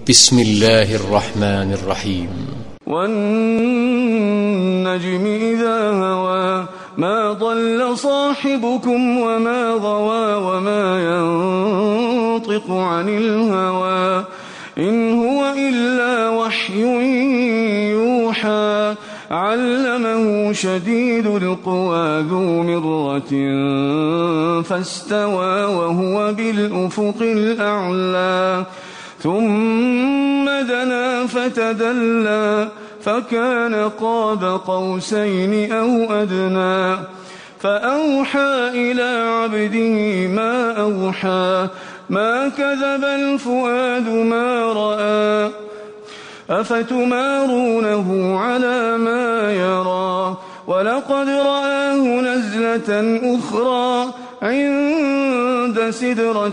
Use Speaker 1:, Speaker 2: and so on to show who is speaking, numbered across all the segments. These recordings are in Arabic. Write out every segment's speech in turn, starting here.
Speaker 1: بسم الله الرحمن الرحيم.
Speaker 2: والنجم إذا هوى ما ضل صاحبكم وما غوى وما ينطق عن الهوى إن هو إلا وحي يوحى علمه شديد القوى ذو مرة فاستوى وهو بالأفق الأعلى ثم دنا فتدلى فكان قاب قوسين أو أدنى فأوحى إلى عبده ما أوحى ما كذب الفؤاد ما رأى أفتمارونه على ما يرى ولقد رآه نزلة أخرى عند سدرة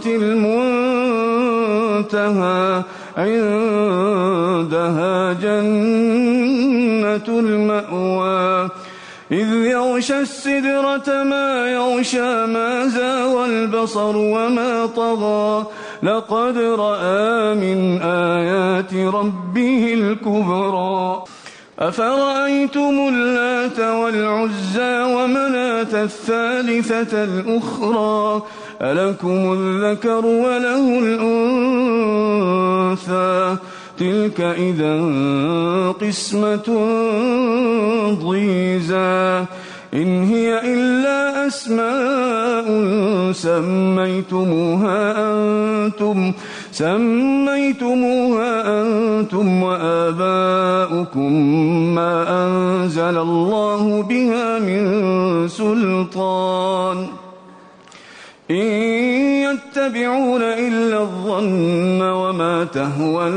Speaker 2: المنتهى عندها جنة المأوى إذ يغشى السدرة ما يغشى ما زاغ البصر وما طغى لقد رأى من آيات ربه الكبرى أفرأيتم اللات والعزى ومناة الثالثة الأخرى ألكم الذكر وله الأنثى تلك إذا قسمة ضيزى إن هي إلا أسماء سميتموها أنتم وآباؤكم ما أنزل الله بها من سلطان إن يتبعون إلا الظن وما تهوى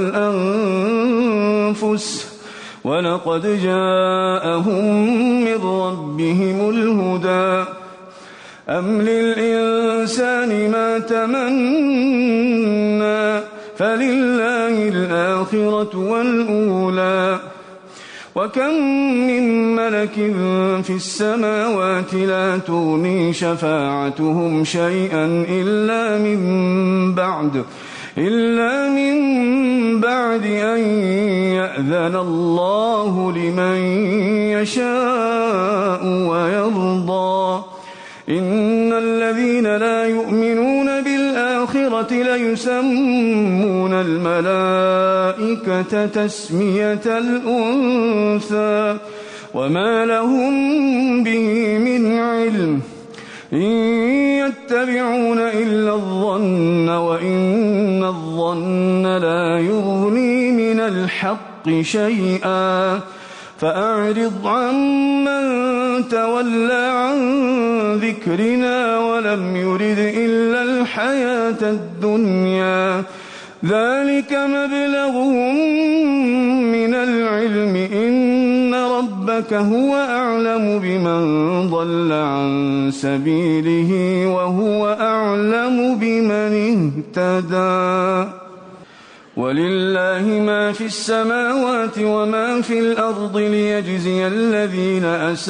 Speaker 2: الأنفس ولقد جاءهم من ربهم الهدى أم للإنسان ما تمنى فلله الآخرة والأولى وكم من ملك في السماوات لا تغني شفاعتهم شيئا إلا من بعد أن يأذن الله لمن يشاء ويرضى إن الذين لا يؤمنون بالآخرة ليسمون الملائكة تسمية الأنثى وما لهم به من علم إن يتبعون إلا الظن وإن الظن لا يغني من الحق شيئا فأعرض عمن تولى عن ذكرنا ولم يرد إلا الحياة الدنيا ذلك مبلغهم من العلم إن ربك هو أعلم بمن ضل عن سبيله وهو أعلم بمن اهتدى ولله ما في السماوات وما في الأرض ليجزي الذين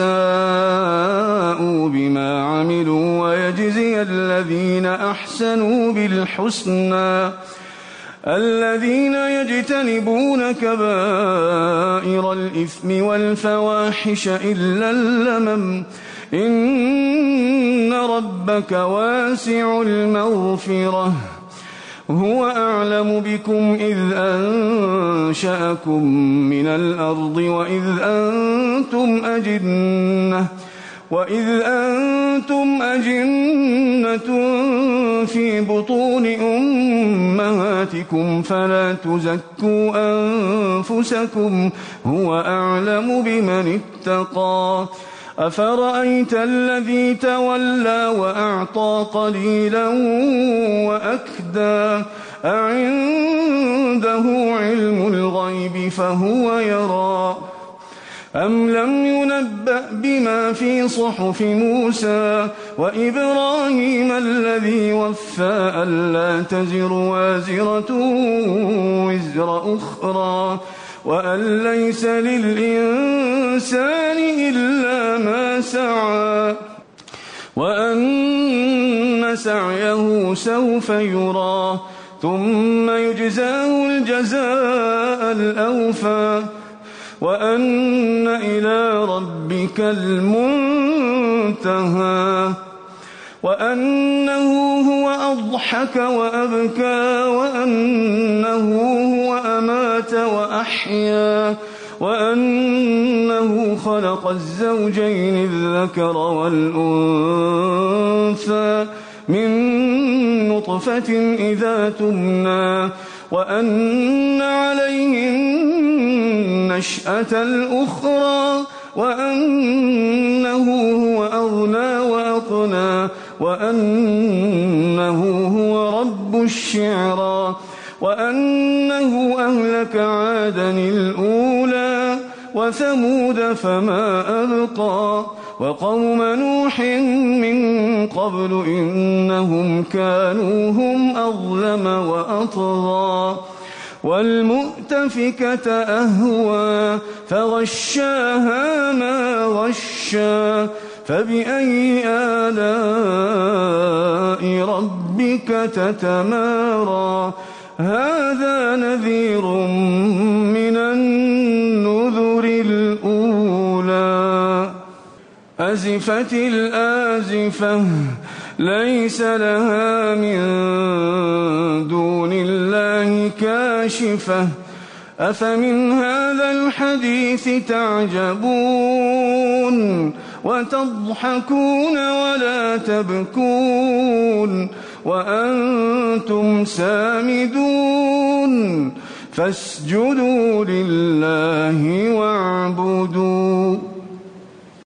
Speaker 2: أساءوا بما عملوا ويجزي الذين أحسنوا بالحسنى الذين يجتنبون كبائر الإثم والفواحش إلا اللمم إن ربك واسع المغفرة هو أعلم بكم إذ أنشأكم من الأرض وإذ أنتم أجنة في بطون أمهاتكم فلا تزكوا أنفسكم هو أعلم بمن اتقى أفرأيت الذي تولى وأعطى قليلا وأكدى أعنده علم الغيب فهو يرى أم لم ينبأ بما في صحف موسى وإبراهيم الذي وفى ألا تزر وازرة وزر أخرى وأن ليس للإنسان إلا ما سعى وأن سعيه سوف يرى ثم يجزاه الجزاء الأوفى وأن إلى ربك المنتهى وأنه هو أضحك وأبكى وأنه هو أمات وأحيا وأنه خلق الزوجين الذكر والأنثى من نطفة إذا تمنى وأن عليه النشأة الأخرى وأنه هو أغنى وأقنى وأنه هو رب الشعرى وأنه أهلك عادا الأولى وثمود فما أبقى وقوم نوح من قبل إنهم كانوا هم أظلم وأطغى والمؤتفكة أهوى فغشاها ما غشى فبأي آلاء ربك تتمارى هذا نذير من النذر الأولى أزفت الآزفة ليس لها من دون الله كاشفة أفمن هذا الحديث تعجبون وتضحكون ولا تبكون وأنتم سامدون فاسجدوا لله واعبدوا